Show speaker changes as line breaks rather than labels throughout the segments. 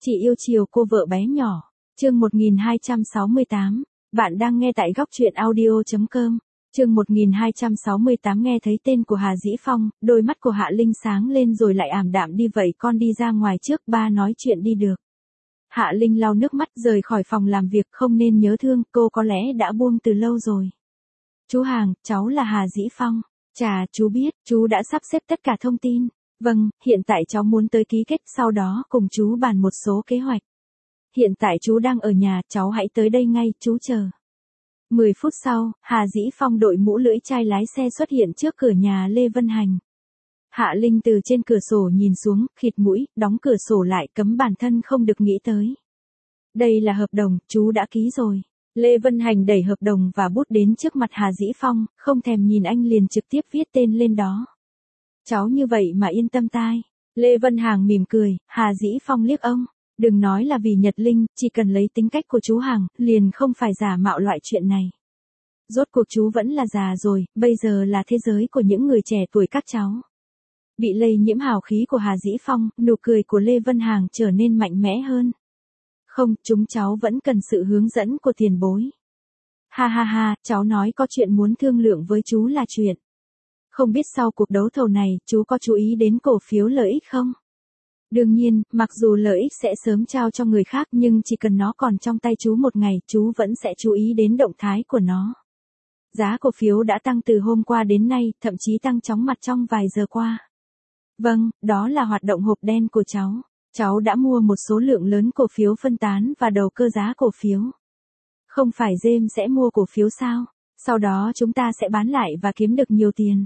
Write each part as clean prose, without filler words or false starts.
Chị yêu chiều cô vợ bé nhỏ. Chương 1268. Bạn đang nghe tại góc truyện audio.com. Chương 1268 nghe thấy tên của Hà Dĩ Phong, đôi mắt của Hạ Linh sáng lên rồi lại ảm đạm đi vậy con đi ra ngoài trước ba nói chuyện đi được. Hạ Linh lau nước mắt rời khỏi phòng làm việc không nên nhớ thương cô có lẽ đã buông từ lâu rồi. Chú Hàng, cháu là Hà Dĩ Phong. Chà, chú biết, chú đã sắp xếp tất cả thông tin. Vâng, hiện tại cháu muốn tới ký kết sau đó cùng chú bàn một số kế hoạch. Hiện tại chú đang ở nhà, cháu hãy tới đây ngay, chú chờ. 10 phút sau, Hà Dĩ Phong đội mũ lưỡi chai lái xe xuất hiện trước cửa nhà Lê Vân Hành. Hạ Linh từ trên cửa sổ nhìn xuống, khịt mũi, đóng cửa sổ lại cấm bản thân không được nghĩ tới. Đây là hợp đồng, chú đã ký rồi. Lê Vân Hành đẩy hợp đồng và bút đến trước mặt Hà Dĩ Phong, không thèm nhìn anh liền trực tiếp viết tên lên đó. Cháu như vậy mà yên tâm tai. Lê Vân Hàng mỉm cười, Hà Dĩ Phong liếc ông. Đừng nói là vì Nhật Linh, chỉ cần lấy tính cách của chú Hàng, liền không phải giả mạo loại chuyện này. Rốt cuộc chú vẫn là già rồi, bây giờ là thế giới của những người trẻ tuổi các cháu. Bị lây nhiễm hào khí của Hà Dĩ Phong, nụ cười của Lê Vân Hàng trở nên mạnh mẽ hơn. Không, chúng cháu vẫn cần sự hướng dẫn của tiền bối. Ha ha ha, cháu nói có chuyện muốn thương lượng với chú là chuyện. Không biết sau cuộc đấu thầu này, chú có chú ý đến cổ phiếu lợi ích không? Đương nhiên, mặc dù lợi ích sẽ sớm trao cho người khác nhưng chỉ cần nó còn trong tay chú một ngày, chú vẫn sẽ chú ý đến động thái của nó. Giá cổ phiếu đã tăng từ hôm qua đến nay, thậm chí tăng chóng mặt trong vài giờ qua. Vâng, đó là hoạt động hộp đen của cháu. Cháu đã mua một số lượng lớn cổ phiếu phân tán và đầu cơ giá cổ phiếu. Không phải James sẽ mua cổ phiếu sao? Sau đó chúng ta sẽ bán lại và kiếm được nhiều tiền.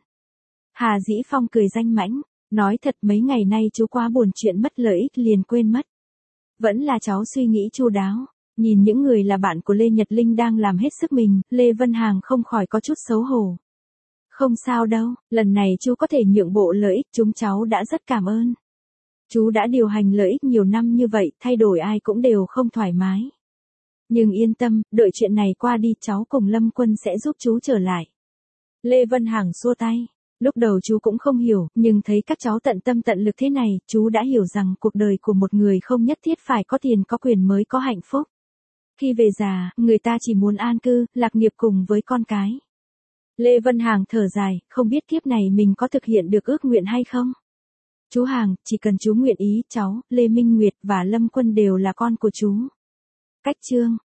Hà Dĩ Phong cười danh mãnh, nói thật mấy ngày nay chú quá buồn chuyện mất lợi ích liền quên mất. Vẫn là cháu suy nghĩ chu đáo. Nhìn những người là bạn của Lê Nhật Linh đang làm hết sức mình, Lê Vân Hàng không khỏi có chút xấu hổ. Không sao đâu, lần này chú có thể nhượng bộ lợi ích chúng cháu đã rất cảm ơn. Chú đã điều hành lợi ích nhiều năm như vậy, thay đổi ai cũng đều không thoải mái. Nhưng yên tâm, đợi chuyện này qua đi cháu cùng Lâm Quân sẽ giúp chú trở lại. Lê Vân Hàng xua tay. Lúc đầu chú cũng không hiểu, nhưng thấy các cháu tận tâm tận lực thế này, chú đã hiểu rằng cuộc đời của một người không nhất thiết phải có tiền có quyền mới có hạnh phúc. Khi về già, người ta chỉ muốn an cư, lạc nghiệp cùng với con cái. Lê Vân Hàng thở dài, không biết kiếp này mình có thực hiện được ước nguyện hay không? Chú Hàng, chỉ cần chú nguyện ý, cháu, Lê Minh Nguyệt và Lâm Quân đều là con của chú. Cách chương